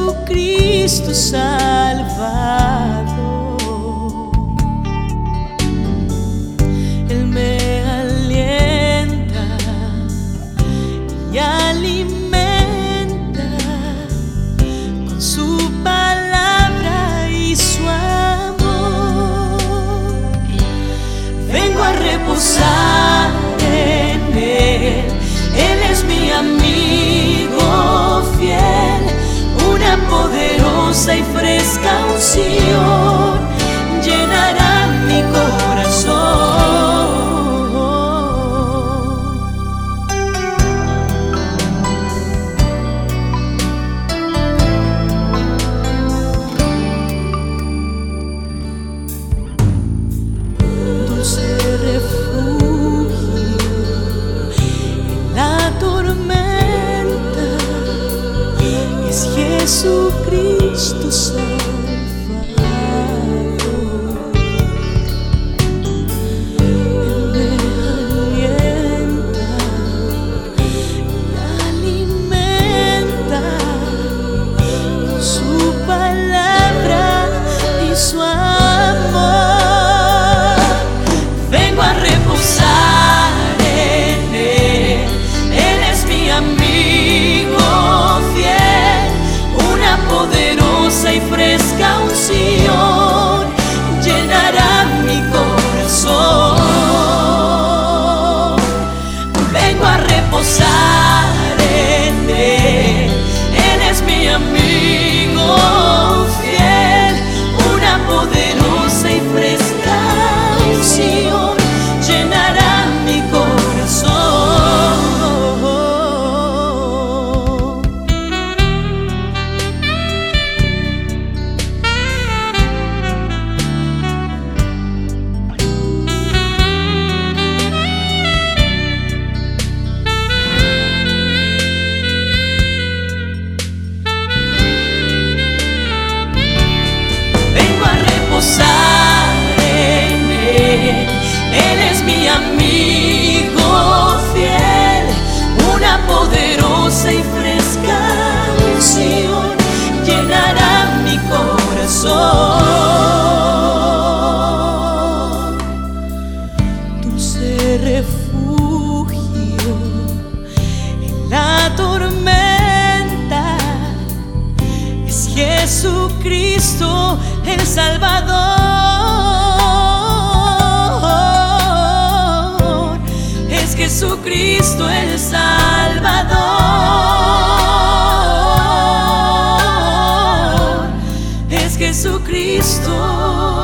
Jesucristo Salvador. Él me alienta y alimenta con su palabra y su amor. Vengo a reposar en Él. Él es mi amigo fiel. Una poderosa y fresca unción llenará mi corazón. Dulce refugio en la tormenta es Jesucristo Salvador. Él me alienta y alimenta con su palabra y su amor. Vengo a reposar en Él. Él es mi amigo fiel. Una poderosa y fresca unción llenará mi corazón. Vengo a reposar en Él. Él es mi amigo fiel. Una poderosa y fresca unción llenará mi corazón. Vengo a reposar en Él. Él es mi amigo fiel. Una poderosa y fresca unción llenará mi corazón. Dulce refugio en la tormenta es Jesucristo el Salvador. Es Jesucristo el Salvador. Es Jesucristo